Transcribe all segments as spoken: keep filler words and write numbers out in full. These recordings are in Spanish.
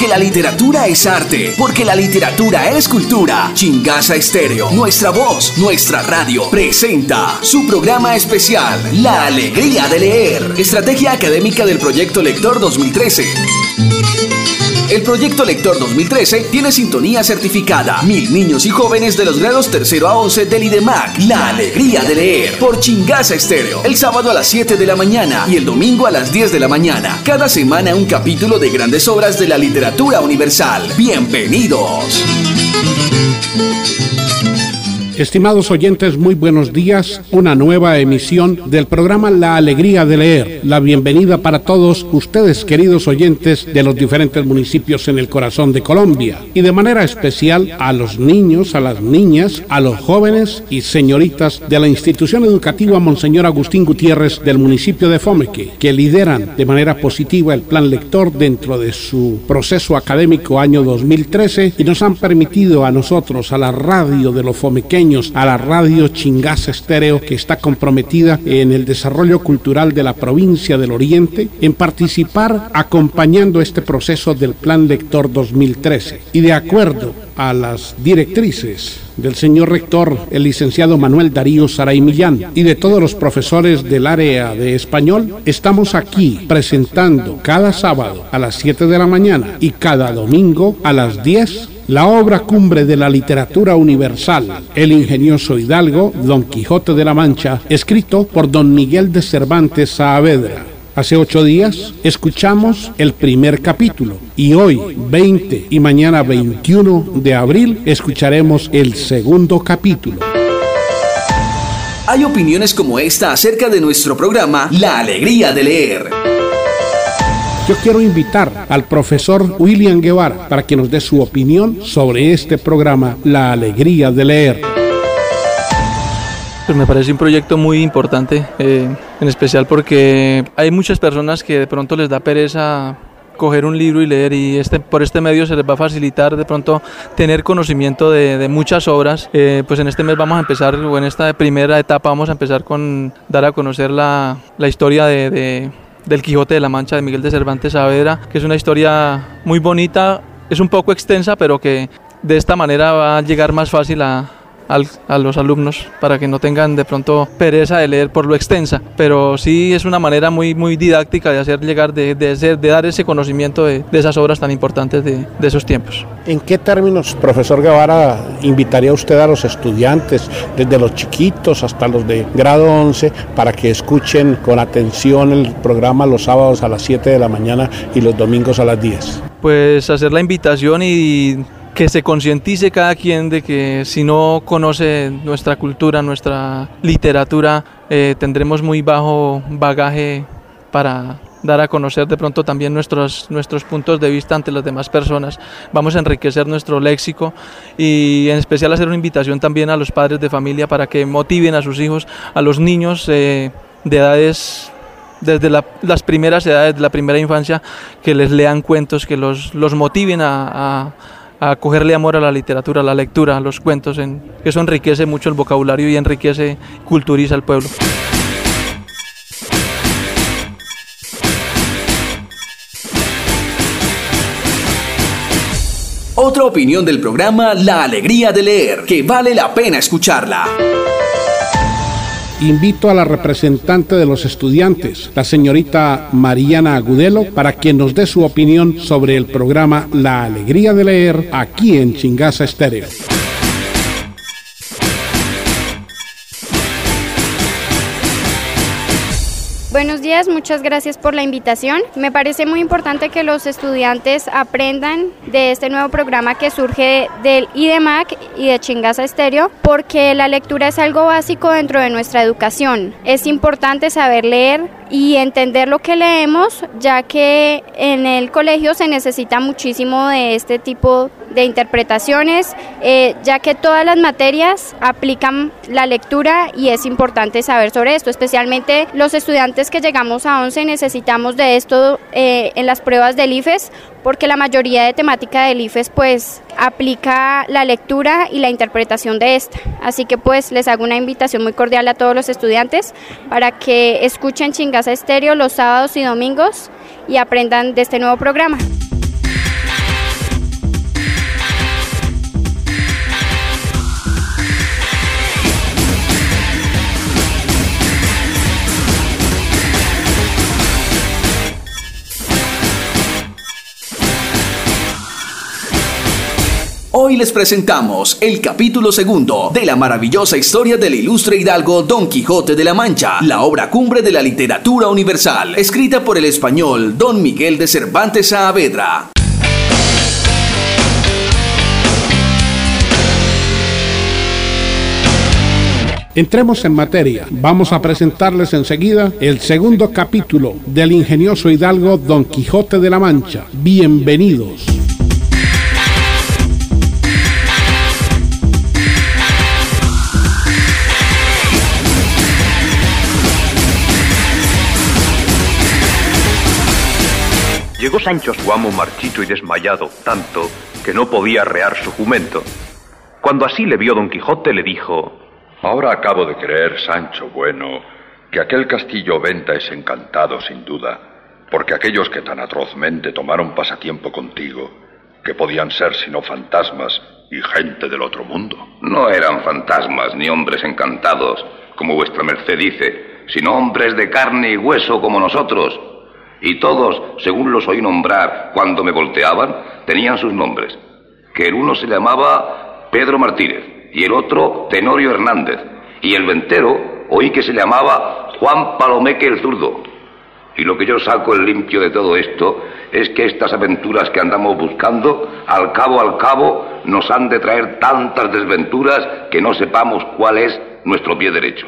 porque la literatura es arte, porque la literatura es cultura. Chingaza Estéreo, nuestra voz, nuestra radio, presenta su programa especial, La Alegría de Leer, estrategia académica del Proyecto Lector dos mil trece. El Proyecto Lector dos mil trece tiene sintonía certificada. Mil niños y jóvenes de los grados tercero a once del IDEMAC. La Alegría de Leer por Chingaza Estéreo. El sábado a las siete de la mañana y el domingo a las diez de la mañana. Cada semana un capítulo de grandes obras de la literatura universal. Bienvenidos. Estimados oyentes, muy buenos días. Una nueva emisión del programa La Alegría de Leer. La bienvenida para todos ustedes, queridos oyentes de los diferentes municipios en el corazón de Colombia. Y de manera especial a los niños, a las niñas, a los jóvenes y señoritas de la institución educativa Monseñor Agustín Gutiérrez del municipio de Fomeque, que lideran de manera positiva el plan lector dentro de su proceso académico año dos mil trece y nos han permitido a nosotros, a la radio de los fomequeños, a la radio Chingaza Estéreo, que está comprometida en el desarrollo cultural de la provincia del Oriente, en participar acompañando este proceso del Plan Lector dos mil trece. Y de acuerdo a las directrices del señor rector, el licenciado Manuel Darío Saray Millán, y de todos los profesores del área de español, estamos aquí presentando cada sábado a las siete de la mañana y cada domingo a las diez la obra cumbre de la literatura universal, El ingenioso hidalgo, Don Quijote de la Mancha, escrito por don Miguel de Cervantes Saavedra. Hace ocho días escuchamos el primer capítulo y hoy, veinte y mañana veintiuno de abril, escucharemos el segundo capítulo. Hay opiniones como esta acerca de nuestro programa La Alegría de Leer. Yo quiero invitar al profesor William Guevara para que nos dé su opinión sobre este programa, La Alegría de Leer. Pues me parece un proyecto muy importante, eh, en especial porque hay muchas personas que de pronto les da pereza coger un libro y leer, y este, por este medio se les va a facilitar de pronto tener conocimiento de, de muchas obras. Eh, pues en este mes vamos a empezar, o en esta primera etapa vamos a empezar con dar a conocer la, la historia de... de del Quijote de la Mancha de Miguel de Cervantes Saavedra, que es una historia muy bonita, es un poco extensa, pero que de esta manera va a llegar más fácil a, a, a los alumnos, para que no tengan de pronto pereza de leer por lo extensa, pero sí es una manera muy, muy didáctica de hacer llegar, de, de, hacer, de dar ese conocimiento de, de esas obras tan importantes de, de esos tiempos. ¿En qué términos, profesor Guevara, invitaría usted a los estudiantes, desde los chiquitos hasta los de grado once, para que escuchen con atención el programa los sábados a las siete de la mañana y los domingos a las diez? Pues hacer la invitación y que se concientice cada quien de que si no conoce nuestra cultura, nuestra literatura, eh, tendremos muy bajo bagaje para dar a conocer de pronto también nuestros, nuestros puntos de vista ante las demás personas. Vamos a enriquecer nuestro léxico y en especial hacer una invitación también a los padres de familia para que motiven a sus hijos, a los niños eh, de edades, desde la, las primeras edades, de la primera infancia, que les lean cuentos, que los, los motiven a, a a cogerle amor a la literatura, a la lectura, a los cuentos, en, que eso enriquece mucho el vocabulario y enriquece, culturiza al pueblo. Otra opinión del programa La Alegría de Leer, que vale la pena escucharla. Invito a la representante de los estudiantes, la señorita Mariana Agudelo, para quien nos dé su opinión sobre el programa La Alegría de Leer, aquí en Chingaza Estéreo. Buenos días, muchas gracias por la invitación. Me parece muy importante que los estudiantes aprendan de este nuevo programa que surge del IDEMAC y de Chingaza Estéreo, porque la lectura es algo básico dentro de nuestra educación. Es importante saber leer y entender lo que leemos, ya que en el colegio se necesita muchísimo de este tipo de interpretaciones, eh, ya que todas las materias aplican la lectura y es importante saber sobre esto, especialmente los estudiantes que llegamos a once necesitamos de esto eh, en las pruebas del IFES, porque la mayoría de temática del IFES pues aplica la lectura y la interpretación de esta. Así que pues les hago una invitación muy cordial a todos los estudiantes para que escuchen Chingaza Estéreo los sábados y domingos y aprendan de este nuevo programa. Hoy les presentamos el capítulo segundo de la maravillosa historia del ilustre hidalgo Don Quijote de la Mancha, la obra cumbre de la literatura universal, escrita por el español Don Miguel de Cervantes Saavedra. Entremos en materia. Vamos a presentarles enseguida el segundo capítulo del ingenioso hidalgo Don Quijote de la Mancha. Bienvenidos. Llegó Sancho a su amo marchito y desmayado, tanto que no podía arrear su jumento. Cuando así le vio Don Quijote, le dijo: Ahora acabo de creer, Sancho bueno, que aquel castillo Venta es encantado sin duda, porque aquellos que tan atrozmente tomaron pasatiempo contigo, que podían ser sino fantasmas y gente del otro mundo. No eran fantasmas ni hombres encantados, como vuestra merced dice, sino hombres de carne y hueso como nosotros. Y todos, según los oí nombrar cuando me volteaban, tenían sus nombres, que el uno se llamaba Pedro Martínez, y el otro Tenorio Hernández, y el ventero oí que se llamaba Juan Palomeque el Zurdo. Y lo que yo saco el limpio de todo esto es que estas aventuras que andamos buscando, al cabo al cabo, nos han de traer tantas desventuras que no sepamos cuál es nuestro pie derecho.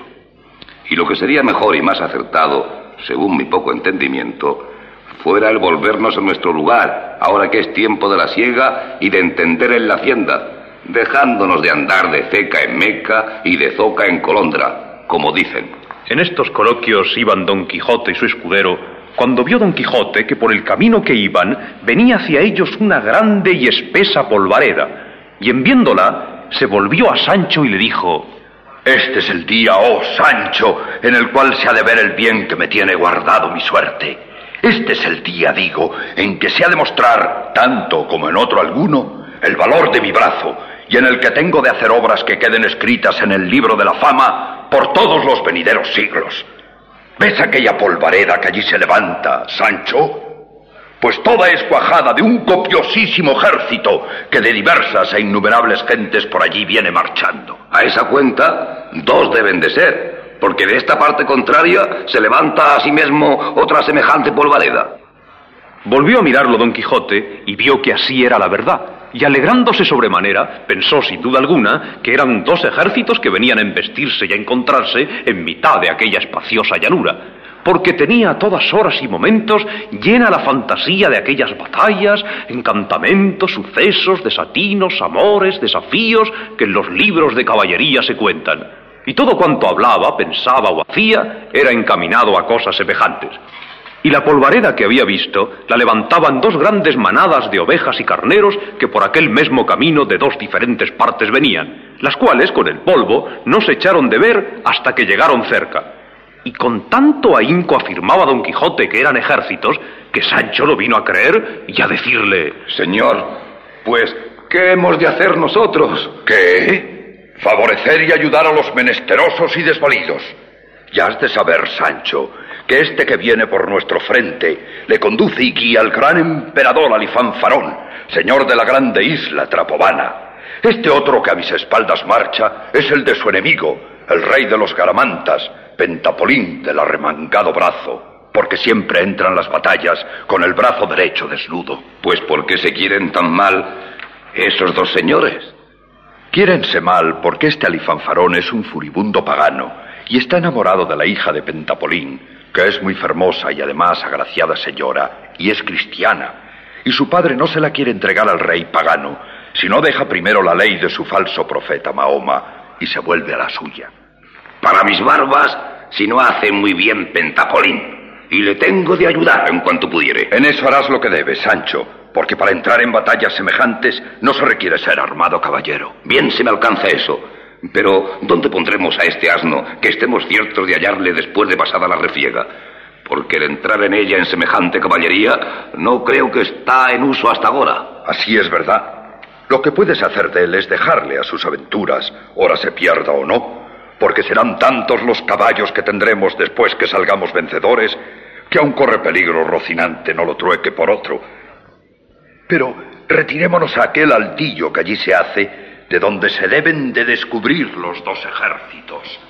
Y lo que sería mejor y más acertado, según mi poco entendimiento, fuera el volvernos a nuestro lugar, ahora que es tiempo de la siega y de entender en la hacienda, dejándonos de andar de ceca en meca y de zoca en colondra, como dicen. En estos coloquios iban Don Quijote y su escudero, cuando vio Don Quijote que por el camino que iban venía hacia ellos una grande y espesa polvareda, y en viéndola se volvió a Sancho y le dijo: Este es el día, oh Sancho, en el cual se ha de ver el bien que me tiene guardado mi suerte. Este es el día, digo, en que se ha de mostrar, tanto como en otro alguno, el valor de mi brazo, y en el que tengo de hacer obras que queden escritas en el libro de la fama por todos los venideros siglos. ¿Ves aquella polvareda que allí se levanta, Sancho? Pues toda es cuajada de un copiosísimo ejército que de diversas e innumerables gentes por allí viene marchando. A esa cuenta, dos deben de ser, porque de esta parte contraria se levanta a sí mismo otra semejante polvareda. Volvió a mirarlo Don Quijote y vio que así era la verdad, y alegrándose sobremanera, pensó sin duda alguna que eran dos ejércitos que venían a embestirse y a encontrarse en mitad de aquella espaciosa llanura, porque tenía a todas horas y momentos llena la fantasía de aquellas batallas, encantamentos, sucesos, desatinos, amores, desafíos que en los libros de caballería se cuentan. Y todo cuanto hablaba, pensaba o hacía era encaminado a cosas semejantes. Y la polvareda que había visto la levantaban dos grandes manadas de ovejas y carneros que por aquel mismo camino de dos diferentes partes venían, las cuales con el polvo no se echaron de ver hasta que llegaron cerca. Y con tanto ahínco afirmaba Don Quijote que eran ejércitos, que Sancho lo vino a creer y a decirle: Señor, pues, ¿qué hemos de hacer nosotros? ¿Qué? Favorecer y ayudar a los menesterosos y desvalidos. Ya has de saber, Sancho, que este que viene por nuestro frente le conduce y guía al gran emperador Alifanfarón, señor de la grande isla Trapobana. Este otro que a mis espaldas marcha es el de su enemigo, el rey de los Garamantas, Pentapolín del arremangado brazo, porque siempre entran las batallas con el brazo derecho desnudo. Pues ¿por qué se quieren tan mal esos dos señores? Quiérense mal porque este Alifanfarón es un furibundo pagano y está enamorado de la hija de Pentapolín, que es muy hermosa y además agraciada señora, y es cristiana, y su padre no se la quiere entregar al rey pagano, si no deja primero la ley de su falso profeta Mahoma y se vuelve a la suya. Para mis barbas, si no hace muy bien Pentapolín, y le tengo de ayudar en cuanto pudiere. En eso harás lo que debes, Sancho, porque para entrar en batallas semejantes no se requiere ser armado caballero. Bien se me alcanza eso, pero ¿dónde pondremos a este asno que estemos ciertos de hallarle después de pasada la refriega? Porque el entrar en ella en semejante caballería no creo que está en uso hasta ahora. Así es verdad. Lo que puedes hacer de él es dejarle a sus aventuras, ora se pierda o no, porque serán tantos los caballos que tendremos después que salgamos vencedores, que aún corre peligro Rocinante no lo trueque por otro. Pero, retirémonos a aquel altillo que allí se hace, de donde se deben de descubrir los dos ejércitos.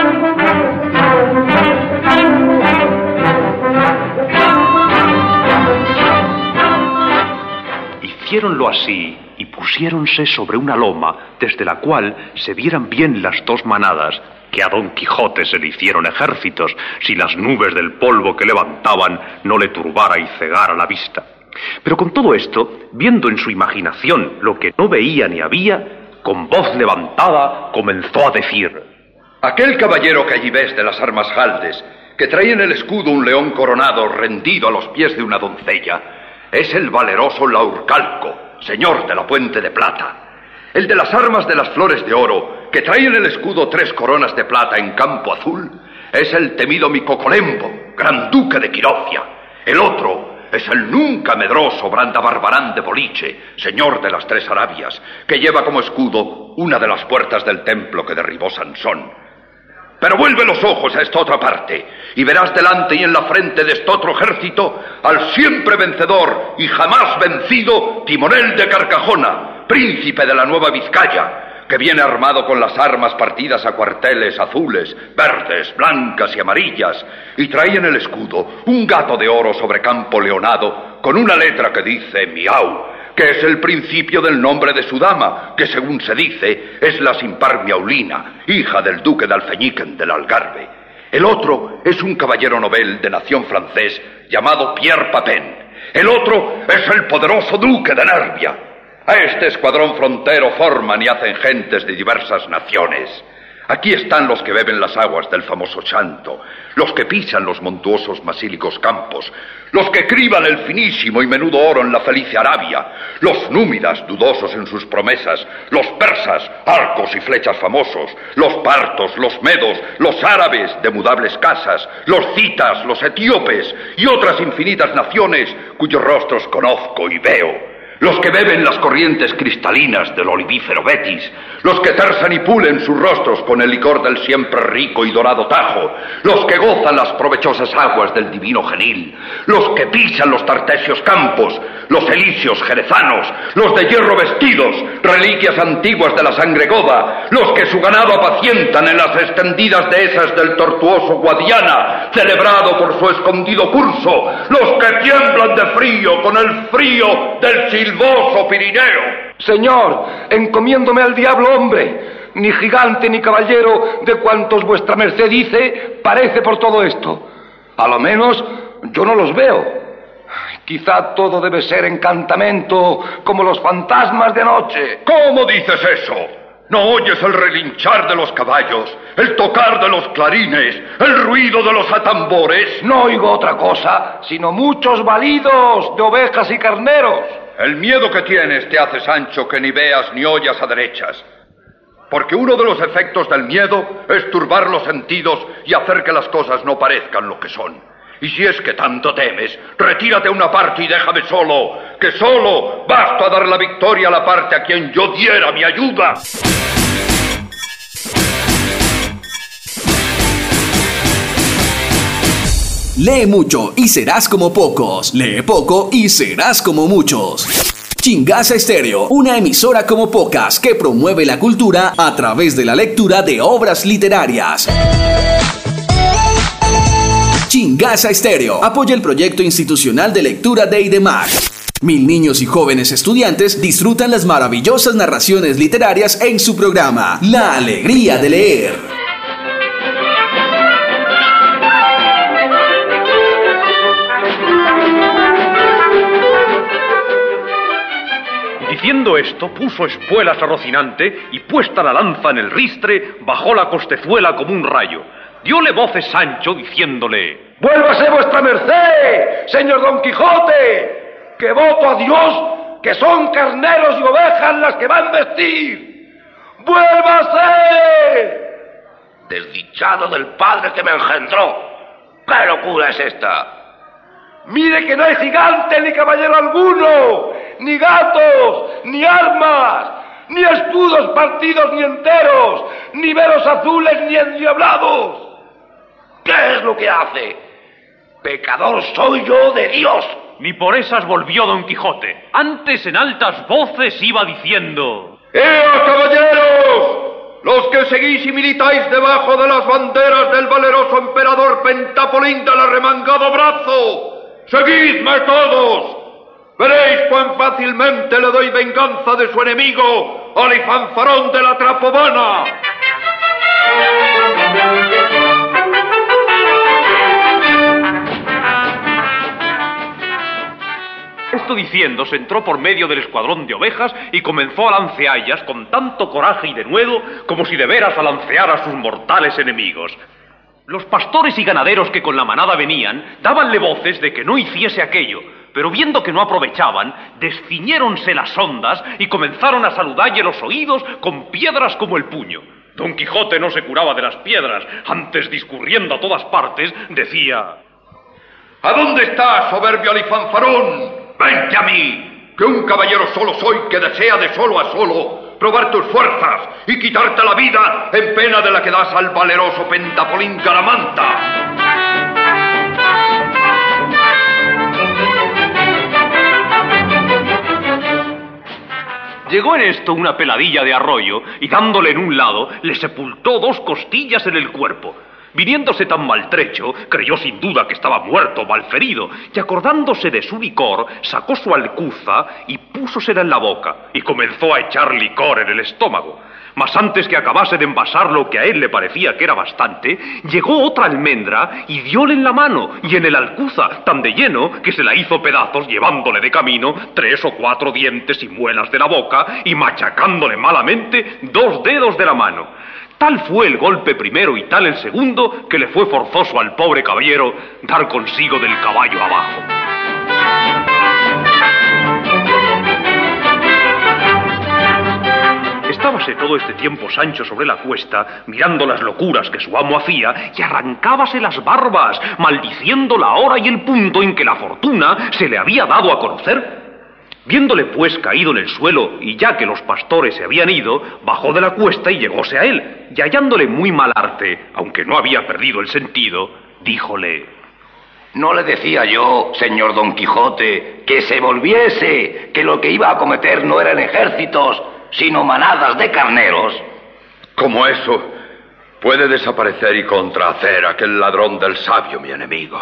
Hiciéronlo así y pusiéronse sobre una loma desde la cual se vieran bien las dos manadas, que a Don Quijote se le hicieron ejércitos si las nubes del polvo que levantaban no le turbara y cegara la vista. Pero con todo esto, viendo en su imaginación lo que no veía ni había, con voz levantada comenzó a decir: aquel caballero que allí ves de las armas jaldes, que trae en el escudo un león coronado rendido a los pies de una doncella, es el valeroso Laurcalco, señor de la Puente de Plata. El de las armas de las flores de oro, que trae en el escudo tres coronas de plata en campo azul, es el temido Micocolembo, gran duque de Quirocia. El otro es el nunca medroso Brandabarbarán de Boliche, señor de las tres Arabias, que lleva como escudo una de las puertas del templo que derribó Sansón. Pero vuelve los ojos a esta otra parte, y verás delante y en la frente de este otro ejército al siempre vencedor y jamás vencido Timonel de Carcajona, príncipe de la Nueva Vizcaya, que viene armado con las armas partidas a cuarteles azules, verdes, blancas y amarillas, y trae en el escudo un gato de oro sobre campo leonado, con una letra que dice miau, que es el principio del nombre de su dama, que según se dice es la sin par Miaulina, hija del duque de Alfeñiquen del Algarve. El otro es un caballero novel de nación francés llamado Pierre Papin. El otro es el poderoso duque de Nervia. A este escuadrón frontero forman y hacen gentes de diversas naciones. Aquí están los que beben las aguas del famoso Chanto, los que pisan los montuosos masílicos campos, los que criban el finísimo y menudo oro en la felice Arabia, los númidas, dudosos en sus promesas, los persas, arcos y flechas famosos, los partos, los medos, los árabes de mudables casas, los citas, los etíopes y otras infinitas naciones cuyos rostros conozco y veo. Los que beben las corrientes cristalinas del olivífero Betis, los que tersan y pulen sus rostros con el licor del siempre rico y dorado Tajo, los que gozan las provechosas aguas del divino Genil, los que pisan los tartesios campos, los elíseos jerezanos, los de hierro vestidos, reliquias antiguas de la sangre goda, los que su ganado apacientan en las extendidas dehesas del tortuoso Guadiana, celebrado por su escondido curso, los que tiemblan de frío con el frío del silvoso Pirineo. Señor, encomiéndome al diablo hombre, ni gigante ni caballero de cuantos vuestra merced dice parece por todo esto. A lo menos yo no los veo. Quizá todo debe ser encantamento, como los fantasmas de noche. ¿Cómo dices eso? ¿No oyes el relinchar de los caballos, el tocar de los clarines, el ruido de los atambores? No oigo otra cosa, sino muchos balidos de ovejas y carneros. El miedo que tienes te hace, Sancho, que ni veas ni oyas a derechas. Porque uno de los efectos del miedo es turbar los sentidos y hacer que las cosas no parezcan lo que son. Y si es que tanto temes, retírate a una parte y déjame solo, que solo basto a dar la victoria a la parte a quien yo diera mi ayuda. Lee mucho y serás como pocos. Lee poco y serás como muchos. Chingaza Estéreo, una emisora como pocas que promueve la cultura a través de la lectura de obras literarias. Chingaza Estéreo apoya el proyecto institucional de lectura de IDEMAC. Mil niños y jóvenes estudiantes disfrutan las maravillosas narraciones literarias en su programa La Alegría de Leer. Diciendo esto, puso espuelas a Rocinante y puesta la lanza en el ristre, bajó la costezuela como un rayo. Dióle voces Sancho diciéndole: ¡Vuélvase vuestra merced, señor Don Quijote! ¡Que voto a Dios que son carneros y ovejas las que van a vestir! ¡Vuélvase! Desdichado del padre que me engendró. ¿Qué locura es esta? Mire que no hay gigante ni caballero alguno, ni gatos, ni armas, ni escudos partidos ni enteros, ni veros azules ni endiablados. ¿Qué es lo que hace? Pecador soy yo de Dios. ni por esas volvió Don Quijote. Antes en altas voces iba diciendo: ¡Ea, caballeros! Los que seguís y militáis debajo de las banderas del valeroso emperador Pentapolín del arremangado brazo, ¡seguidme todos! Veréis cuán fácilmente le doy venganza de su enemigo, Alifanfarón de la Trapobana. Esto diciendo, se entró por medio del escuadrón de ovejas y comenzó a lanceallas con tanto coraje y denuedo como si de veras a lancear a sus mortales enemigos. Los pastores y ganaderos que con la manada venían dábanle voces de que no hiciese aquello, pero viendo que no aprovechaban, desciñéronse las ondas y comenzaron a saludalle los oídos con piedras como el puño. Don Quijote no se curaba de las piedras, antes discurriendo a todas partes, decía: ¿A dónde estás, soberbio Alifanfarón? Vente a mí, que un caballero solo soy que desea de solo a solo probar tus fuerzas y quitarte la vida en pena de la que das al valeroso Pentapolín Garamanta. Llegó en esto una peladilla de arroyo y dándole en un lado le sepultó dos costillas en el cuerpo. Viniéndose tan maltrecho, creyó sin duda que estaba muerto o malferido, y acordándose de su licor, sacó su alcuza y púsosela en la boca, y comenzó a echar licor en el estómago. Mas antes que acabase de envasar lo que a él le parecía que era bastante, llegó otra almendra y dióle en la mano y en el alcuza, tan de lleno que se la hizo pedazos, llevándole de camino tres o cuatro dientes y muelas de la boca y machacándole malamente dos dedos de la mano. Tal fue el golpe primero y tal el segundo que le fue forzoso al pobre caballero dar consigo del caballo abajo. Estábase todo este tiempo Sancho sobre la cuesta, mirando las locuras que su amo hacía, y arrancábase las barbas, maldiciendo la hora y el punto en que la fortuna se le había dado a conocer. Viéndole pues caído en el suelo, y ya que los pastores se habían ido, bajó de la cuesta y llegóse a él, y hallándole muy mal arte, aunque no había perdido el sentido, díjole: ¿No le decía yo, señor Don Quijote, que se volviese, que lo que iba a cometer no eran ejércitos, sino manadas de carneros? ¿Cómo eso puede desaparecer y contrahacer aquel ladrón del sabio, mi enemigo?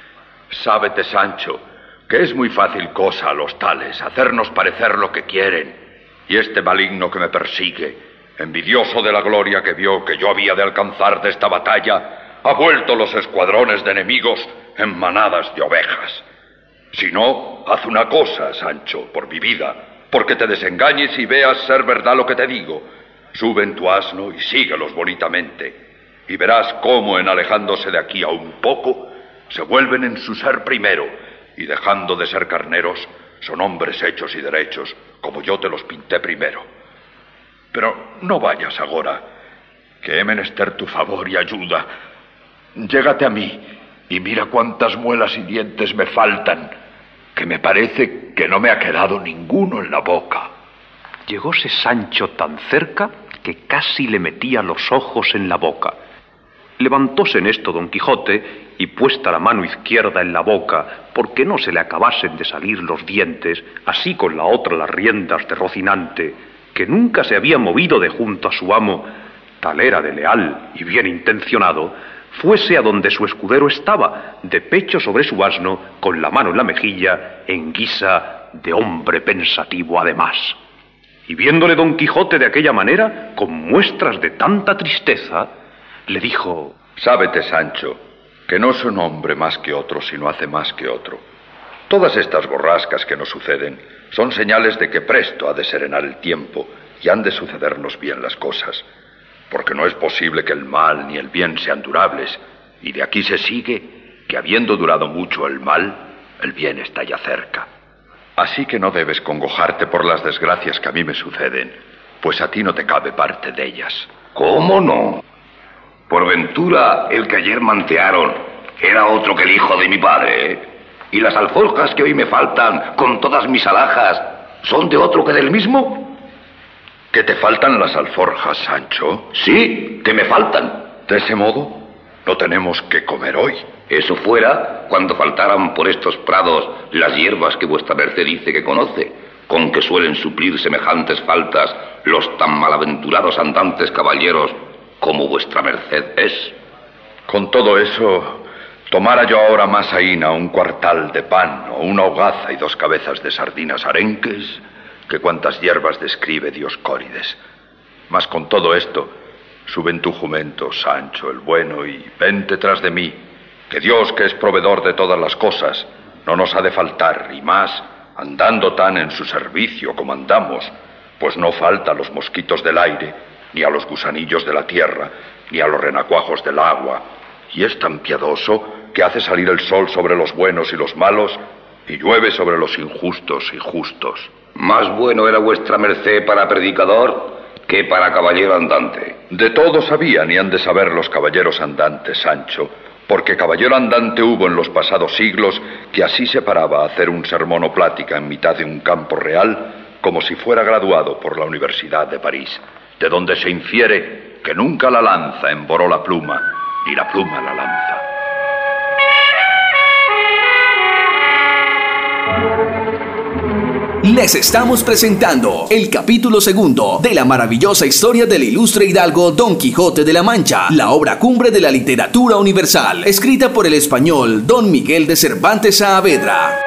Sábete, Sancho, que es muy fácil cosa a los tales hacernos parecer lo que quieren, y este maligno que me persigue, envidioso de la gloria que vio que yo había de alcanzar de esta batalla, ha vuelto los escuadrones de enemigos en manadas de ovejas. Si no, haz una cosa, Sancho, por mi vida, porque te desengañes y veas ser verdad lo que te digo. Sube en tu asno y síguelos bonitamente, y verás cómo en alejándose de aquí a un poco, se vuelven en su ser primero, y dejando de ser carneros, son hombres hechos y derechos, como yo te los pinté primero. Pero no vayas ahora, que he menester tu favor y ayuda. Llégate a mí, y mira cuántas muelas y dientes me faltan, que me parece que no me ha quedado ninguno en la boca. Llegóse Sancho tan cerca que casi le metía los ojos en la boca. Levantóse en esto Don Quijote, y puesta la mano izquierda en la boca, porque no se le acabasen de salir los dientes, así con la otra las riendas de Rocinante, que nunca se había movido de junto a su amo, tal era de leal y bien intencionado, fuese a donde su escudero estaba, de pecho sobre su asno, con la mano en la mejilla, en guisa de hombre pensativo además. Y viéndole Don Quijote de aquella manera, con muestras de tanta tristeza, le dijo: Sábete, Sancho, que no soy un hombre más que otro si no hace más que otro. Todas estas borrascas que nos suceden son señales de que presto ha de serenar el tiempo y han de sucedernos bien las cosas, porque no es posible que el mal ni el bien sean durables, y de aquí se sigue que habiendo durado mucho el mal, el bien está ya cerca. Así que no debes congojarte por las desgracias que a mí me suceden, pues a ti no te cabe parte de ellas. ¿Cómo no? Por ventura, el que ayer mantearon era otro que el hijo de mi padre, ¿eh? Y las alforjas que hoy me faltan, con todas mis alhajas, ¿son de otro que del mismo? ¿Que te faltan las alforjas, Sancho? Sí, que me faltan. ¿De ese modo? No tenemos que comer hoy. Eso fuera cuando faltaran por estos prados las hierbas que vuestra merced dice que conoce, con que suelen suplir semejantes faltas los tan malaventurados andantes caballeros como vuestra merced es. Con todo eso, tomara yo ahora más aína un cuartal de pan o una hogaza y dos cabezas de sardinas arenques que cuantas hierbas describe Dioscórides. Mas con todo esto, sube en tu jumento, Sancho el bueno, y vente tras de mí, que Dios, que es proveedor de todas las cosas, no nos ha de faltar, y más, andando tan en su servicio como andamos, pues no falta a los mosquitos del aire, ni a los gusanillos de la tierra, ni a los renacuajos del agua, y es tan piadoso que hace salir el sol sobre los buenos y los malos, y llueve sobre los injustos y justos. Más bueno era vuestra merced para predicador que para caballero andante. De todo sabían y han de saber los caballeros andantes, Sancho, porque caballero andante hubo en los pasados siglos que así se paraba a hacer un sermón o plática en mitad de un campo real, como si fuera graduado por la Universidad de París, de donde se infiere que nunca la lanza emboró la pluma, ni la pluma la lanza. Les estamos presentando el capítulo segundo de la maravillosa historia del ilustre hidalgo Don Quijote de la Mancha, la obra cumbre de la literatura universal, escrita por el español Don Miguel de Cervantes Saavedra.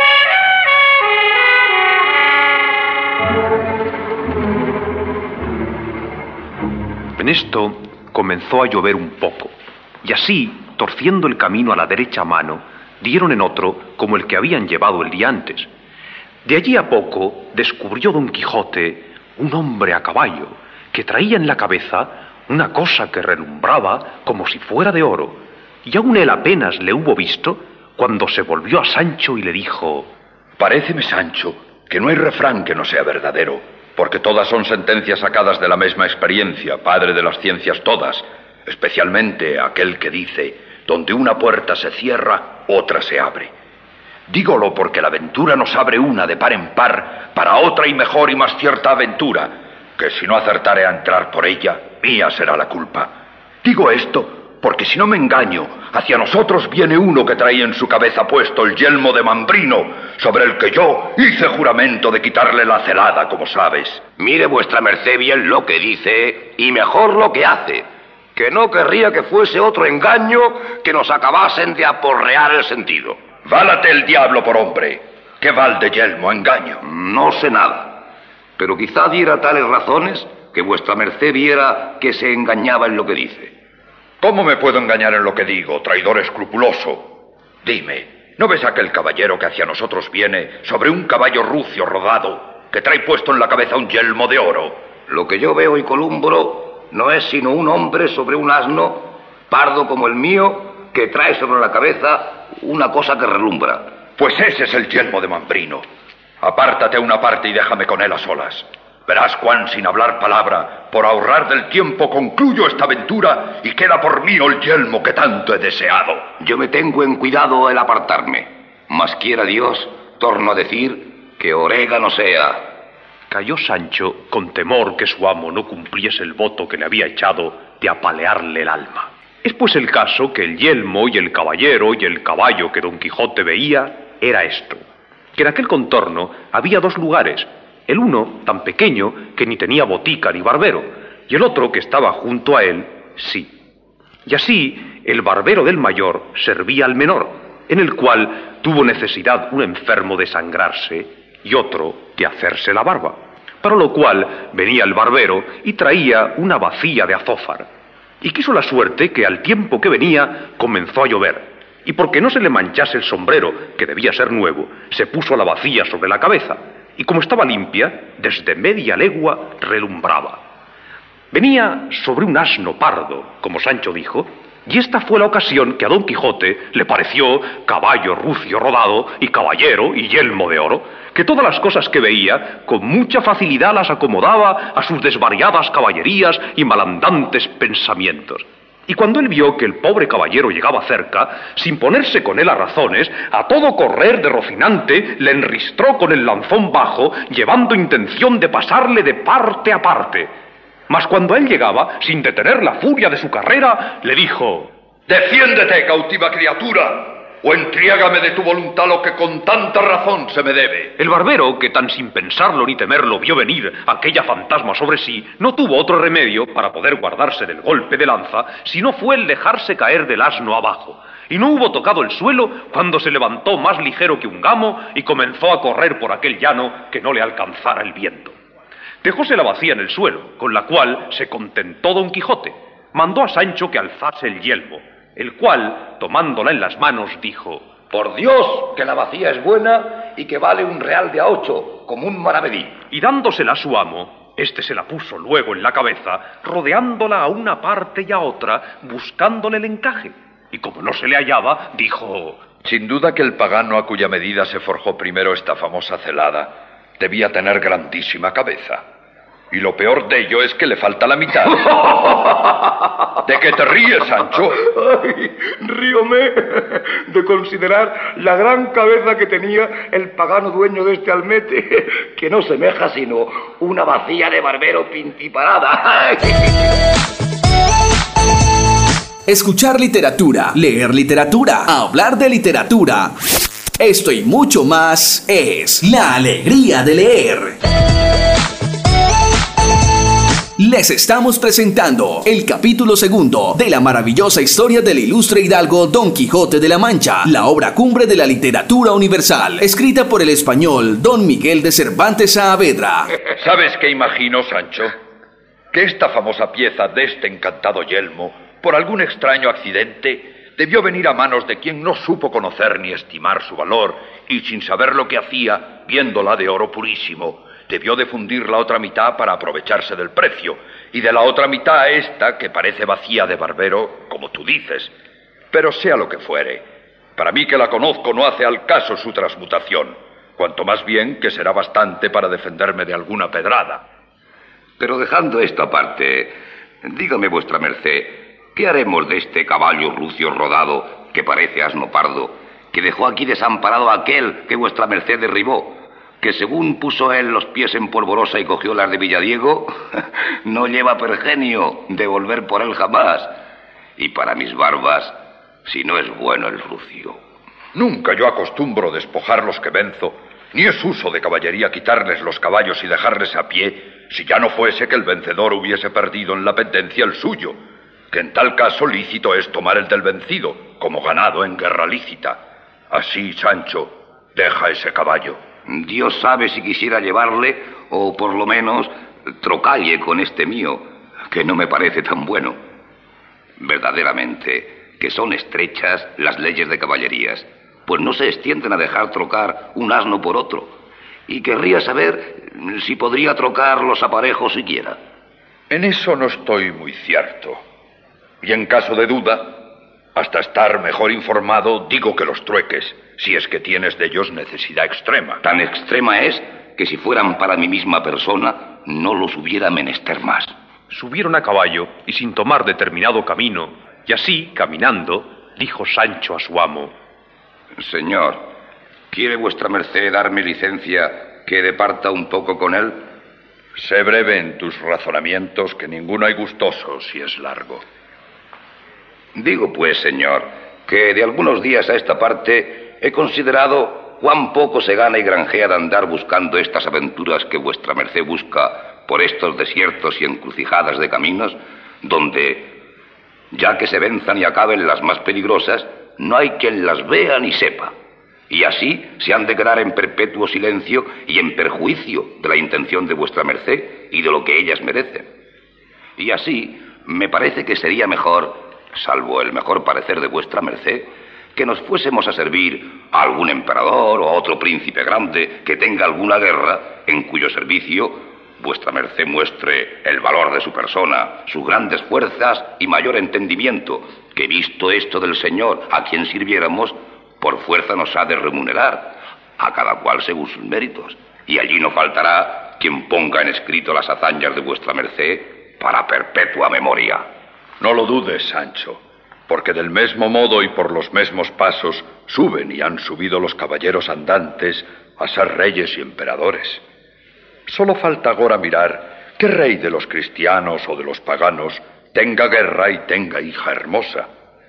En esto comenzó a llover un poco, y así, torciendo el camino a la derecha mano, dieron en otro como el que habían llevado el día antes. De allí a poco descubrió Don Quijote un hombre a caballo que traía en la cabeza una cosa que relumbraba como si fuera de oro, y aun él apenas le hubo visto cuando se volvió a Sancho y le dijo: Paréceme, Sancho, que no hay refrán que no sea verdadero, porque todas son sentencias sacadas de la misma experiencia, padre de las ciencias todas, especialmente aquel que dice: donde una puerta se cierra, otra se abre. Dígolo porque la aventura nos abre una de par en par para otra y mejor y más cierta aventura, que si no acertare a entrar por ella, mía será la culpa. Digo esto porque si no me engaño, hacia nosotros viene uno que traía en su cabeza puesto el yelmo de Mambrino, sobre el que yo hice juramento de quitarle la celada, como sabes. Mire vuestra merced bien lo que dice, y mejor lo que hace, que no querría que fuese otro engaño que nos acabasen de aporrear el sentido. Válate el diablo por hombre. ¿Qué val de yelmo engaño? No sé nada, pero quizá diera tales razones que vuestra merced viera que se engañaba en lo que dice. ¿Cómo me puedo engañar en lo que digo, traidor escrupuloso? Dime, ¿no ves aquel caballero que hacia nosotros viene sobre un caballo rucio rodado, que trae puesto en la cabeza un yelmo de oro? Lo que yo veo y columbro no es sino un hombre sobre un asno, pardo como el mío, que trae sobre la cabeza una cosa que relumbra. Pues ese es el yelmo de Mambrino. Apártate a una parte y déjame con él a solas. Verás cuán sin hablar palabra, por ahorrar del tiempo, concluyo esta aventura y queda por mí el yelmo que tanto he deseado. Yo me tengo en cuidado el apartarme, mas quiera Dios, torno a decir, que orégano sea. Cayó Sancho con temor que su amo no cumpliese el voto que le había echado de apalearle el alma. Es pues el caso que el yelmo y el caballero y el caballo que Don Quijote veía era esto, que en aquel contorno había dos lugares, el uno tan pequeño que ni tenía botica ni barbero, y el otro que estaba junto a él, sí. Y así el barbero del mayor servía al menor, en el cual tuvo necesidad un enfermo de sangrarse y otro de hacerse la barba, para lo cual venía el barbero y traía una bacía de azófar. Y quiso la suerte que al tiempo que venía comenzó a llover, y porque no se le manchase el sombrero, que debía ser nuevo, se puso la bacía sobre la cabeza, y como estaba limpia, desde media legua relumbraba. Venía sobre un asno pardo, como Sancho dijo, y esta fue la ocasión que a Don Quijote le pareció caballo rucio rodado y caballero y yelmo de oro, que todas las cosas que veía con mucha facilidad las acomodaba a sus desvariadas caballerías y malandantes pensamientos. Y cuando él vio que el pobre caballero llegaba cerca, sin ponerse con él a razones, a todo correr de Rocinante le enristró con el lanzón bajo, llevando intención de pasarle de parte a parte. Mas cuando él llegaba, sin detener la furia de su carrera, le dijo: Defiéndete, cautiva criatura, o entriégame de tu voluntad lo que con tanta razón se me debe. El barbero, que tan sin pensarlo ni temerlo vio venir aquella fantasma sobre sí, no tuvo otro remedio para poder guardarse del golpe de lanza, sino fue el dejarse caer del asno abajo. Y no hubo tocado el suelo cuando se levantó más ligero que un gamo y comenzó a correr por aquel llano que no le alcanzara el viento. Dejóse la vacía en el suelo, con la cual se contentó Don Quijote. Mandó a Sancho que alzase el yelmo, el cual, tomándola en las manos, dijo: Por Dios, que la vacía es buena y que vale un real de a ocho, como un maravedí. Y dándosela a su amo, éste se la puso luego en la cabeza, rodeándola a una parte y a otra, buscándole el encaje. Y como no se le hallaba, dijo: Sin duda que el pagano a cuya medida se forjó primero esta famosa celada debía tener grandísima cabeza. Y lo peor de ello es que le falta la mitad. ¿De qué te ríes, Sancho? Ay, ríome de considerar la gran cabeza que tenía el pagano dueño de este almete, que no semeja sino una vacía de barbero pintiparada. Escuchar literatura, leer literatura, hablar de literatura. Esto y mucho más es La Alegría de Leer. Les estamos presentando el capítulo segundo de la maravillosa historia del ilustre hidalgo Don Quijote de la Mancha, la obra cumbre de la literatura universal, escrita por el español Don Miguel de Cervantes Saavedra. ¿Sabes qué imagino, Sancho? Que esta famosa pieza de este encantado yelmo, por algún extraño accidente, debió venir a manos de quien no supo conocer ni estimar su valor, y sin saber lo que hacía, viéndola de oro purísimo, debió de fundir la otra mitad para aprovecharse del precio, y de la otra mitad esta, que parece vacía de barbero, como tú dices. Pero sea lo que fuere, para mí que la conozco no hace al caso su transmutación, cuanto más bien que será bastante para defenderme de alguna pedrada. Pero dejando esto aparte, dígame vuestra merced, ¿qué haremos de este caballo rucio rodado, que parece asno pardo, que dejó aquí desamparado a aquel que vuestra merced derribó, que según puso él los pies en Polvorosa y cogió las de Villadiego, no lleva pergenio de volver por él jamás? Y para mis barbas, si no es bueno el rucio. Nunca yo acostumbro despojar los que venzo, ni es uso de caballería quitarles los caballos y dejarles a pie, si ya no fuese que el vencedor hubiese perdido en la pendencia el suyo, que en tal caso lícito es tomar el del vencido, como ganado en guerra lícita. Así, Sancho, deja ese caballo. Dios sabe si quisiera llevarle, o por lo menos trocalle con este mío, que no me parece tan bueno. Verdaderamente, que son estrechas las leyes de caballerías, pues no se extienden a dejar trocar un asno por otro, y querría saber si podría trocar los aparejos siquiera. En eso no estoy muy cierto, y en caso de duda, hasta estar mejor informado, digo que los trueques, si es que tienes de ellos necesidad extrema. Tan extrema es que si fueran para mi misma persona, no los hubiera menester más. Subieron a caballo y sin tomar determinado camino, y así, caminando, dijo Sancho a su amo: Señor, ¿quiere vuestra merced darme licencia que departa un poco con él? Sé breve en tus razonamientos, que ninguno hay gustoso si es largo. Digo pues, señor, que de algunos días a esta parte he considerado cuán poco se gana y granjea de andar buscando estas aventuras que vuestra merced busca por estos desiertos y encrucijadas de caminos, donde, ya que se venzan y acaben las más peligrosas, no hay quien las vea ni sepa, y así se han de quedar en perpetuo silencio y en perjuicio de la intención de vuestra merced y de lo que ellas merecen. Y así me parece que sería mejor, salvo el mejor parecer de vuestra merced, que nos fuésemos a servir a algún emperador o a otro príncipe grande que tenga alguna guerra, en cuyo servicio vuestra merced muestre el valor de su persona, sus grandes fuerzas y mayor entendimiento, que visto esto del señor a quien sirviéramos, por fuerza nos ha de remunerar, a cada cual según sus méritos, y allí no faltará quien ponga en escrito las hazañas de vuestra merced para perpetua memoria. No lo dudes, Sancho, porque del mismo modo y por los mismos pasos suben y han subido los caballeros andantes a ser reyes y emperadores. Solo falta agora mirar qué rey de los cristianos o de los paganos tenga guerra y tenga hija hermosa.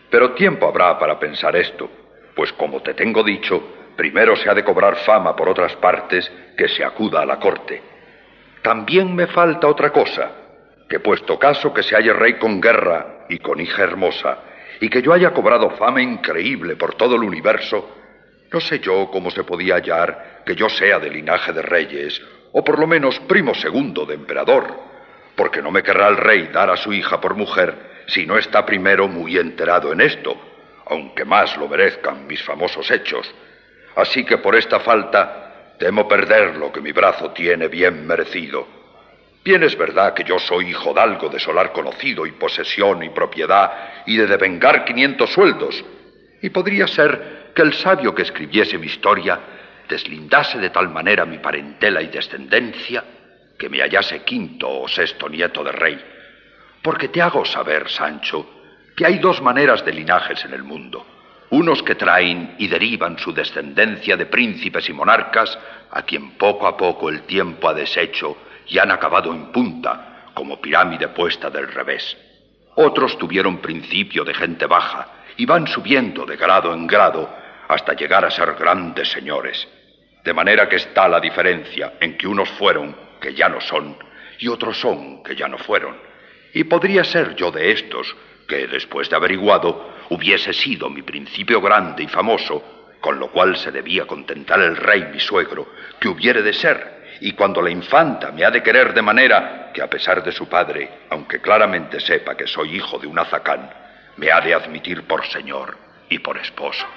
Pero tiempo habrá para pensar esto, pues como te tengo dicho, primero se ha de cobrar fama por otras partes que se acuda a la corte. También me falta otra cosa, que puesto caso que se halle rey con guerra y con hija hermosa, y que yo haya cobrado fama increíble por todo el universo, no sé yo cómo se podía hallar que yo sea de linaje de reyes, o por lo menos primo segundo de emperador, porque no me querrá el rey dar a su hija por mujer si no está primero muy enterado en esto, aunque más lo merezcan mis famosos hechos. Así que por esta falta temo perder lo que mi brazo tiene bien merecido. Bien es verdad que yo soy hijo de algo de solar conocido y posesión y propiedad y de devengar quinientos sueldos, y podría ser que el sabio que escribiese mi historia deslindase de tal manera mi parentela y descendencia que me hallase quinto o sexto nieto de rey. Porque te hago saber, Sancho, que hay dos maneras de linajes en el mundo. Unos que traen y derivan su descendencia de príncipes y monarcas, a quien poco a poco el tiempo ha deshecho y han acabado en punta, como pirámide puesta del revés. Otros tuvieron principio de gente baja y van subiendo de grado en grado hasta llegar a ser grandes señores. De manera que está la diferencia en que unos fueron, que ya no son, y otros son, que ya no fueron. Y podría ser yo de estos, que después de averiguado hubiese sido mi principio grande y famoso, con lo cual se debía contentar el rey mi suegro, que hubiere de ser, y cuando la infanta me ha de querer de manera que a pesar de su padre, aunque claramente sepa que soy hijo de un azacán, me ha de admitir por señor y por esposo.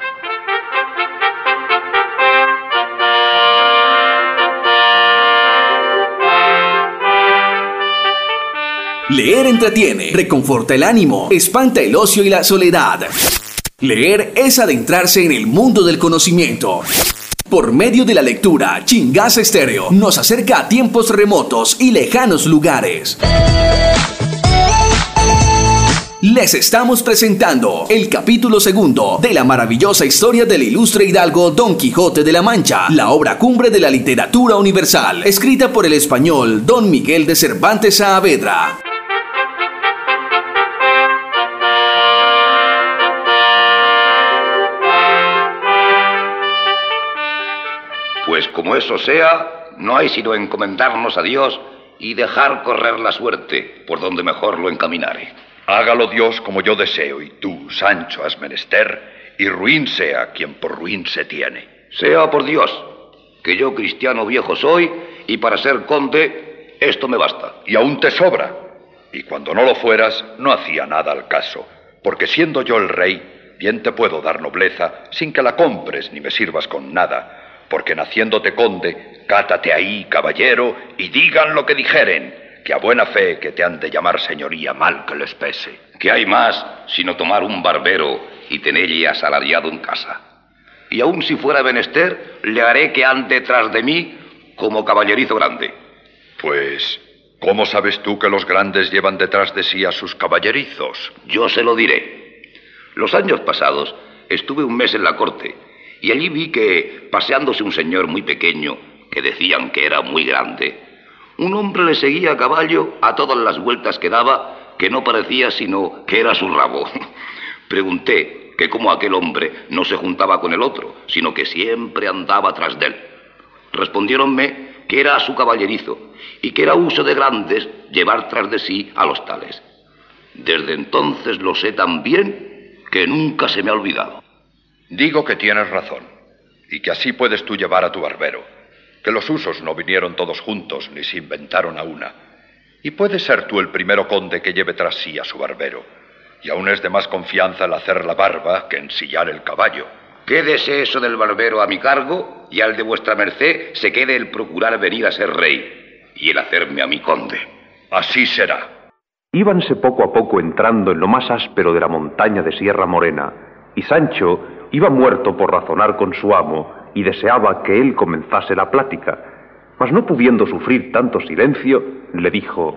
Leer entretiene, reconforta el ánimo, espanta el ocio y la soledad. Leer es adentrarse en el mundo del conocimiento. Por medio de la lectura, Chingaza Estéreo nos acerca a tiempos remotos y lejanos lugares. Les estamos presentando el capítulo segundo de la maravillosa historia del ilustre hidalgo Don Quijote de la Mancha, la obra cumbre de la literatura universal, escrita por el español Don Miguel de Cervantes Saavedra. Pues como eso sea, no hay sino encomendarnos a Dios y dejar correr la suerte por donde mejor lo encaminare. Hágalo Dios como yo deseo, y tú, Sancho, has menester, y ruin sea quien por ruin se tiene. Sea por Dios, que yo cristiano viejo soy, y para ser conde, esto me basta. Y aún te sobra. Y cuando no lo fueras, no hacía nada al caso, porque siendo yo el rey, bien te puedo dar nobleza, sin que la compres ni me sirvas con nada, porque naciéndote conde, cátate ahí, caballero, y digan lo que dijeren, que a buena fe que te han de llamar señoría mal que les pese. Que hay más sino tomar un barbero y tenerle asalariado en casa. Y aun si fuera menester, le haré que ande tras de mí como caballerizo grande. Pues, ¿cómo sabes tú que los grandes llevan detrás de sí a sus caballerizos? Yo se lo diré. Los años pasados estuve un mes en la corte, y allí vi que, paseándose un señor muy pequeño, que decían que era muy grande, un hombre le seguía a caballo a todas las vueltas que daba, que no parecía sino que era su rabo. Pregunté que cómo aquel hombre no se juntaba con el otro, sino que siempre andaba tras de él. Respondiéronme que era su caballerizo, y que era uso de grandes llevar tras de sí a los tales. Desde entonces lo sé tan bien que nunca se me ha olvidado. Digo que tienes razón, y que así puedes tú llevar a tu barbero, que los usos no vinieron todos juntos ni se inventaron a una. Y puedes ser tú el primero conde que lleve tras sí a su barbero, y aún es de más confianza el hacer la barba que ensillar el caballo. Quédese eso del barbero a mi cargo, y al de vuestra merced se quede el procurar venir a ser rey, y el hacerme a mi conde. Así será. Íbanse poco a poco entrando en lo más áspero de la montaña de Sierra Morena, y Sancho iba muerto por razonar con su amo, y deseaba que él comenzase la plática, mas no pudiendo sufrir tanto silencio, le dijo: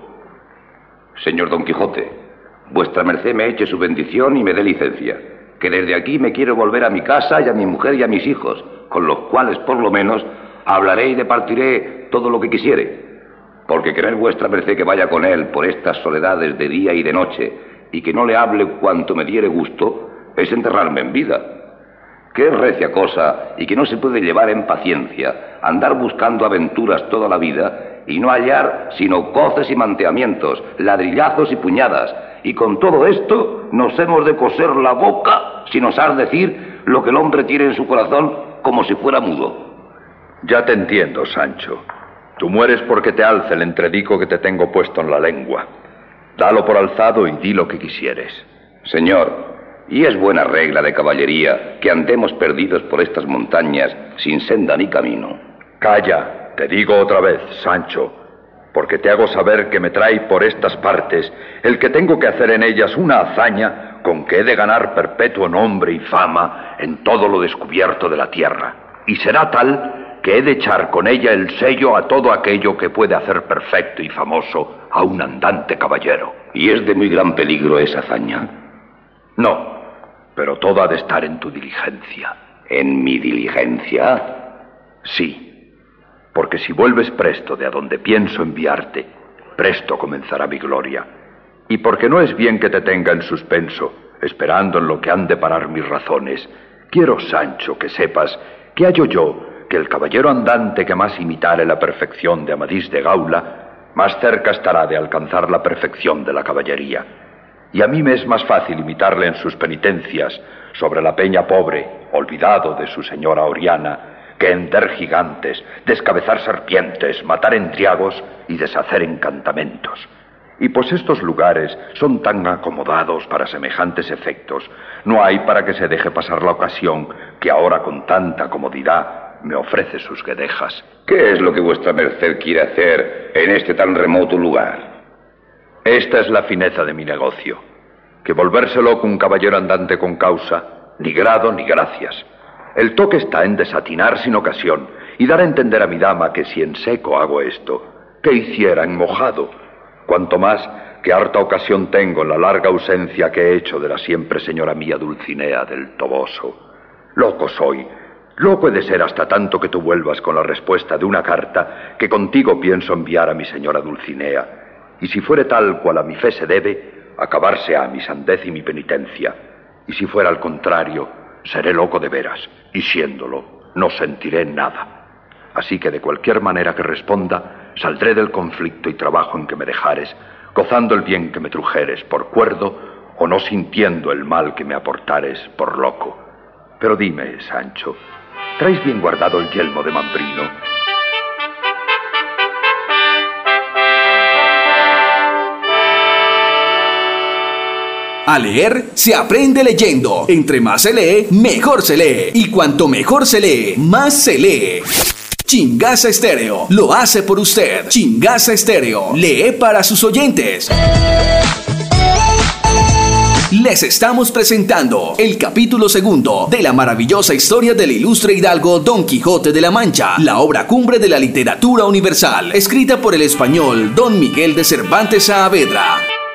Señor Don Quijote, vuestra merced me eche su bendición y me dé licencia, que desde aquí me quiero volver a mi casa y a mi mujer y a mis hijos, con los cuales por lo menos hablaré y departiré todo lo que quisiere, porque querer vuestra merced que vaya con él por estas soledades de día y de noche, y que no le hable cuanto me diere gusto, es enterrarme en vida. Qué recia cosa, y que no se puede llevar en paciencia, andar buscando aventuras toda la vida y no hallar sino coces y manteamientos, ladrillazos y puñadas, y con todo esto nos hemos de coser la boca sin osar decir lo que el hombre tiene en su corazón como si fuera mudo. Ya te entiendo, Sancho. Tú mueres porque te alce el entredico que te tengo puesto en la lengua. Dalo por alzado y di lo que quisieres. Señor, y es buena regla de caballería que andemos perdidos por estas montañas sin senda ni camino. Calla, te digo otra vez, Sancho, porque te hago saber que me trae por estas partes el que tengo que hacer en ellas una hazaña con que he de ganar perpetuo nombre y fama en todo lo descubierto de la tierra. Y será tal que he de echar con ella el sello a todo aquello que puede hacer perfecto y famoso a un andante caballero. ¿Y es de muy gran peligro esa hazaña? No, pero todo ha de estar en tu diligencia. ¿En mi diligencia? Sí, porque si vuelves presto de a donde pienso enviarte, presto comenzará mi gloria. Y porque no es bien que te tenga en suspenso, esperando en lo que han de parar mis razones, quiero, Sancho, que sepas que hallo yo que el caballero andante que más imitare la perfección de Amadís de Gaula, más cerca estará de alcanzar la perfección de la caballería. Y a mí me es más fácil imitarle en sus penitencias sobre la peña pobre, olvidado de su señora Oriana, que hender gigantes, descabezar serpientes, matar entriagos y deshacer encantamentos. Y pues estos lugares son tan acomodados para semejantes efectos, no hay para que se deje pasar la ocasión que ahora con tanta comodidad me ofrece sus guedejas. ¿Qué es lo que vuestra merced quiere hacer en este tan remoto lugar? Esta es la fineza de mi negocio, que volverse loco un caballero andante con causa, ni grado ni gracias. El toque está en desatinar sin ocasión y dar a entender a mi dama que si en seco hago esto, que hiciera en mojado, cuanto más que harta ocasión tengo en la larga ausencia que he hecho de la siempre señora mía Dulcinea del Toboso. Loco soy, loco he de ser hasta tanto que tú vuelvas con la respuesta de una carta que contigo pienso enviar a mi señora Dulcinea. Y si fuere tal cual a mi fe se debe, acabarse a mi sandez y mi penitencia. Y si fuera al contrario, seré loco de veras, y siéndolo, no sentiré nada. Así que de cualquier manera que responda, saldré del conflicto y trabajo en que me dejares, gozando el bien que me trujeres por cuerdo, o no sintiendo el mal que me aportares por loco. Pero dime, Sancho, ¿traes bien guardado el yelmo de Mambrino? A leer se aprende leyendo. Entre más se lee, mejor se lee. Y cuanto mejor se lee, más se lee. Chingaza Estéreo lo hace por usted. Chingaza Estéreo lee para sus oyentes. Les estamos presentando el capítulo segundo de la maravillosa historia del ilustre hidalgo Don Quijote de la Mancha, la obra cumbre de la literatura universal, escrita por el español Don Miguel de Cervantes Saavedra.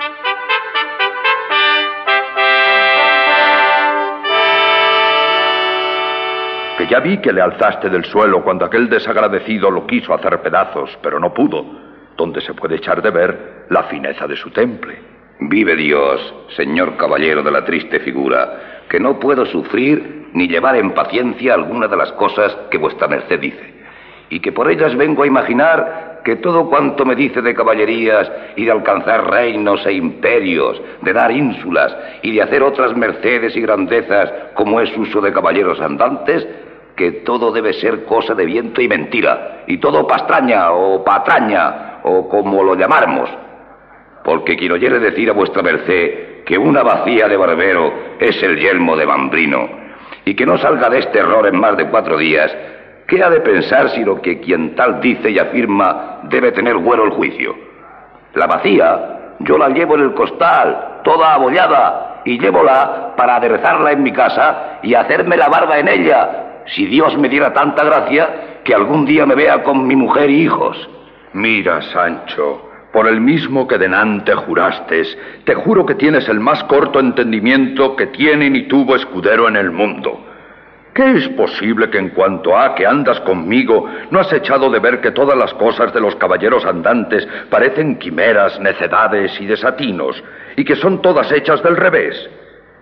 Que ya vi que le alzaste del suelo cuando aquel desagradecido lo quiso hacer pedazos, pero no pudo, donde se puede echar de ver la fineza de su temple. Vive Dios, señor caballero de la triste figura, que no puedo sufrir ni llevar en paciencia alguna de las cosas que vuestra merced dice, y que por ellas vengo a imaginar que todo cuanto me dice de caballerías y de alcanzar reinos e imperios, de dar ínsulas y de hacer otras mercedes y grandezas como es uso de caballeros andantes, que todo debe ser cosa de viento y mentira, y todo pastraña o patraña, o como lo llamáramos. Porque quien oyere decir a vuestra merced que una bacía de barbero es el yelmo de Mambrino, y que no salga de este error en más de cuatro días, ¿qué ha de pensar sino que quien tal dice y afirma debe tener güero el juicio? La bacía yo la llevo en el costal, toda abollada, y llévola para aderezarla en mi casa y hacerme la barba en ella, si Dios me diera tanta gracia que algún día me vea con mi mujer y hijos. Mira, Sancho, por el mismo que denante jurastes, te juro que tienes el más corto entendimiento que tiene ni tuvo escudero en el mundo. ¿Qué es posible que en cuanto a que andas conmigo no has echado de ver que todas las cosas de los caballeros andantes parecen quimeras, necedades y desatinos, y que son todas hechas del revés?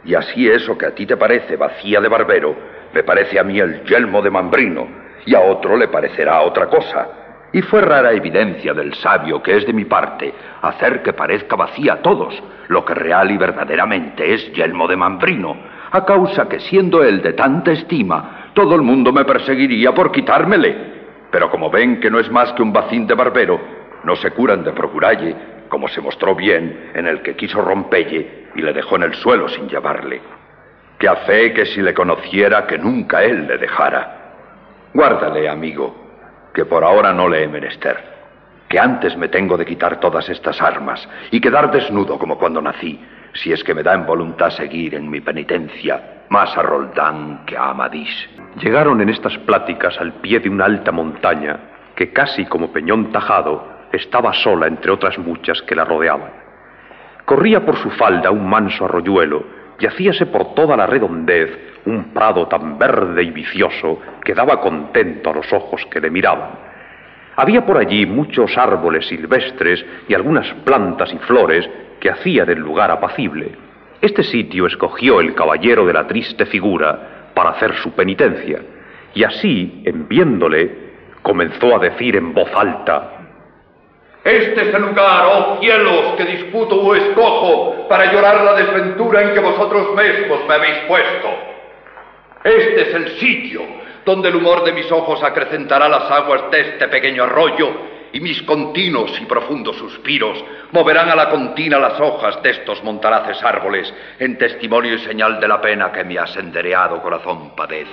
Y así eso que a ti te parece bacía de barbero, me parece a mí el yelmo de Mambrino, y a otro le parecerá otra cosa. Y fue rara evidencia del sabio que es de mi parte hacer que parezca vacía a todos, lo que real y verdaderamente es yelmo de Mambrino, a causa que siendo él de tanta estima, todo el mundo me perseguiría por quitármele. Pero como ven que no es más que un bacín de barbero, no se curan de procuralle, como se mostró bien en el que quiso rompelle y le dejó en el suelo sin llevarle. Que a fe que si le conociera que nunca él le dejara. Guárdale, amigo, que por ahora no le he menester, que antes me tengo de quitar todas estas armas y quedar desnudo como cuando nací, si es que me da en voluntad seguir en mi penitencia más a Roldán que a Amadís. Llegaron en estas pláticas al pie de una alta montaña que casi como peñón tajado estaba sola entre otras muchas que la rodeaban. Corría por su falda un manso arroyuelo y hacíase por toda la redondez un prado tan verde y vicioso que daba contento a los ojos que le miraban. Había por allí muchos árboles silvestres y algunas plantas y flores que hacían el lugar apacible. Este sitio escogió el caballero de la triste figura para hacer su penitencia, y así, en viéndole, comenzó a decir en voz alta: Este es el lugar, oh cielos, que disputo o escojo para llorar la desventura en que vosotros mismos me habéis puesto. Este es el sitio donde el humor de mis ojos acrecentará las aguas de este pequeño arroyo, y mis continuos y profundos suspiros moverán a la contina las hojas de estos montaraces árboles, en testimonio y señal de la pena que mi asendereado corazón padece.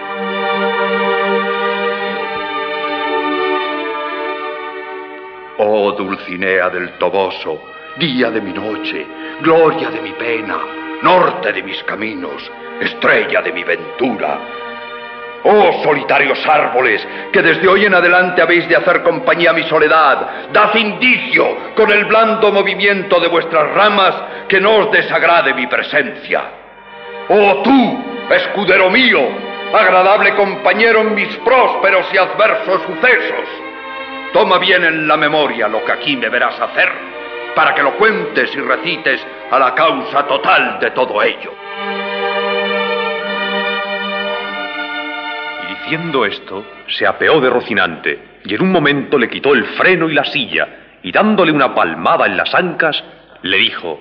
Oh Dulcinea del Toboso, día de mi noche, gloria de mi pena, norte de mis caminos, estrella de mi ventura. Oh solitarios árboles, que desde hoy en adelante habéis de hacer compañía a mi soledad, dad indicio con el blando movimiento de vuestras ramas que no os desagrade mi presencia. Oh tú, escudero mío, agradable compañero en mis prósperos y adversos sucesos, toma bien en la memoria lo que aquí me verás hacer, para que lo cuentes y recites a la causa total de todo ello. Diciendo esto, se apeó de Rocinante, y en un momento le quitó el freno y la silla, y dándole una palmada en las ancas, le dijo: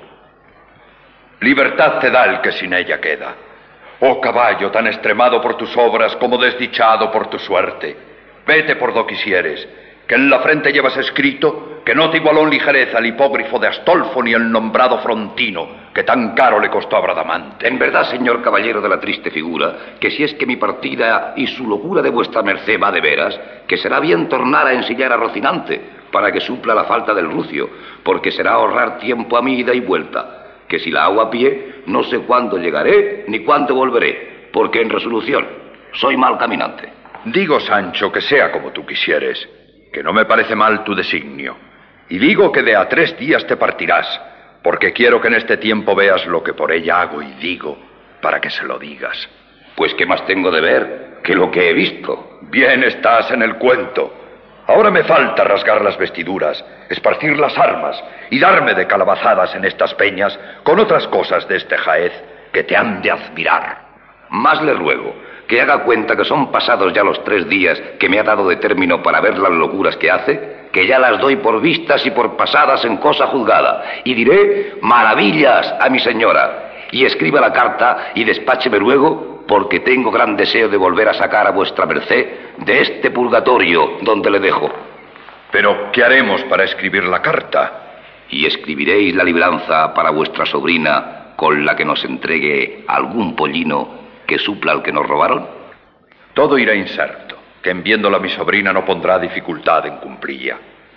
Libertad te da el que sin ella queda. Oh caballo tan extremado por tus obras como desdichado por tu suerte, vete por do quisieres, que en la frente llevas escrito que no te igualó en ligereza el hipógrifo de Astolfo ni el nombrado Frontino, que tan caro le costó a Bradamante. En verdad, señor caballero de la triste figura, que si es que mi partida y su locura de vuestra merced va de veras, que será bien tornar a ensillar a Rocinante, para que supla la falta del rucio, porque será ahorrar tiempo a mi ida y vuelta, que si la hago a pie, no sé cuándo llegaré ni cuándo volveré, porque en resolución soy mal caminante. Digo, Sancho, que sea como tú quisieres, que no me parece mal tu designio, y digo que de a tres días te partirás, porque quiero que en este tiempo veas lo que por ella hago y digo, para que se lo digas. Pues qué más tengo de ver que lo que he visto. Bien estás en el cuento. Ahora me falta rasgar las vestiduras, esparcir las armas y darme de calabazadas en estas peñas con otras cosas de este jaez que te han de admirar. Más le ruego que haga cuenta que son pasados ya los tres días que me ha dado de término para ver las locuras que hace, que ya las doy por vistas y por pasadas en cosa juzgada, y diré maravillas a mi señora, y escriba la carta y despácheme luego, porque tengo gran deseo de volver a sacar a vuestra merced de este purgatorio donde le dejo. Pero, ¿qué haremos para escribir la carta? Y escribiréis la libranza para vuestra sobrina, con la que nos entregue algún pollino que supla al que nos robaron. Todo irá inserto, que en viéndola mi sobrina no pondrá dificultad en cumplilla.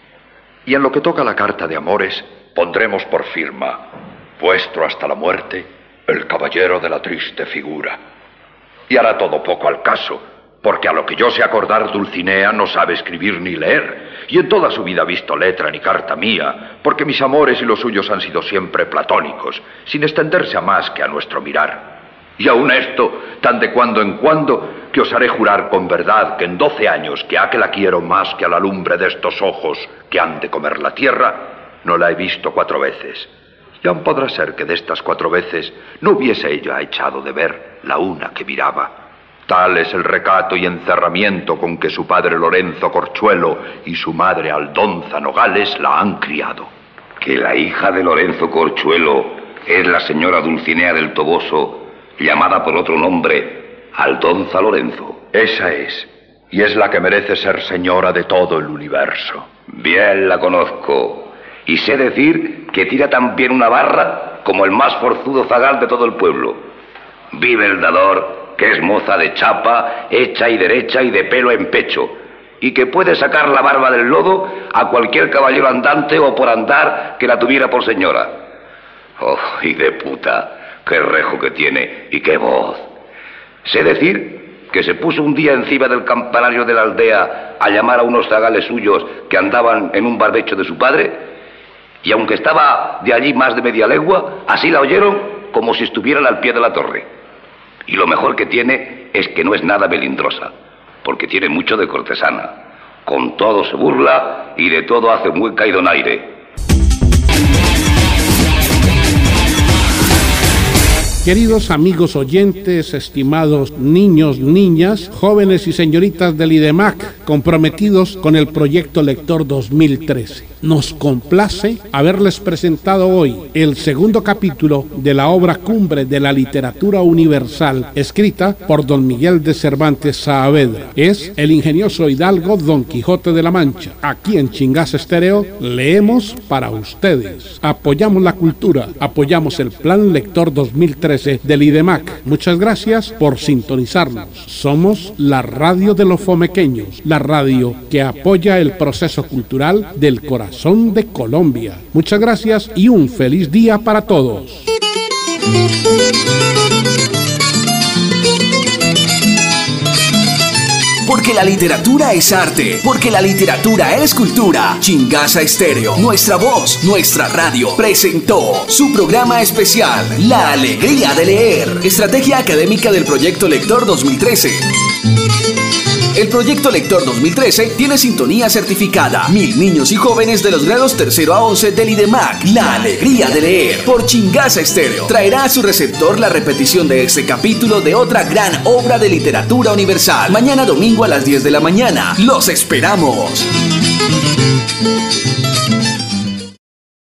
Y en lo que toca a la carta de amores, pondremos por firma: vuestro hasta la muerte, el caballero de la triste figura. Y hará todo poco al caso, porque a lo que yo sé acordar, Dulcinea no sabe escribir ni leer, y en toda su vida ha visto letra ni carta mía, porque mis amores y los suyos han sido siempre platónicos, sin extenderse a más que a nuestro mirar. Y aun esto, tan de cuando en cuando, que os haré jurar con verdad que en doce años que ha que la quiero más que a la lumbre de estos ojos que han de comer la tierra, no la he visto cuatro veces. Y aún podrá ser que de estas cuatro veces no hubiese ella echado de ver la una que miraba. Tal es el recato y encerramiento con que su padre Lorenzo Corchuelo y su madre Aldonza Nogales la han criado. Que la hija de Lorenzo Corchuelo es la señora Dulcinea del Toboso, llamada por otro nombre Aldonza Lorenzo. Esa es, y es la que merece ser señora de todo el universo. Bien la conozco, y sé decir que tira tan bien una barra como el más forzudo zagal de todo el pueblo. Vive el dador, que es moza de chapa, hecha y derecha y de pelo en pecho, y que puede sacar la barba del lodo a cualquier caballero andante o por andar que la tuviera por señora. Oh, y de puta, qué rejo que tiene y qué voz. Sé decir que se puso un día encima del campanario de la aldea a llamar a unos zagales suyos que andaban en un barbecho de su padre, y aunque estaba de allí más de media legua, así la oyeron como si estuvieran al pie de la torre. Y lo mejor que tiene es que no es nada melindrosa, porque tiene mucho de cortesana. Con todo se burla y de todo hace mueca y donaire. Queridos amigos oyentes, estimados niños, niñas, jóvenes y señoritas del IDEMAC, comprometidos con el proyecto Lector dos mil trece. Nos complace haberles presentado hoy el segundo capítulo de la obra cumbre de la literatura universal, escrita por don Miguel de Cervantes Saavedra. Es el ingenioso hidalgo Don Quijote de la Mancha. Aquí en Chingaza Estéreo leemos para ustedes. Apoyamos la cultura, apoyamos el Plan Lector dos mil trece del IDEMAC. Muchas gracias por sintonizarnos. Somos la radio de los fomequeños, la radio que apoya el proceso cultural del corazón de Colombia. Muchas gracias y un feliz día para todos. Porque la literatura es arte, porque la literatura es cultura. Chingaza Estéreo, nuestra voz, nuestra radio, presentó su programa especial, La Alegría de Leer, estrategia académica del Proyecto Lector dos mil trece. El Proyecto Lector dos mil trece tiene sintonía certificada. Mil niños y jóvenes de los grados tercero a once del IDEMAC. La Alegría de Leer por Chingaza Estéreo traerá a su receptor la repetición de este capítulo de otra gran obra de literatura universal. Mañana domingo a las diez de la mañana. ¡Los esperamos!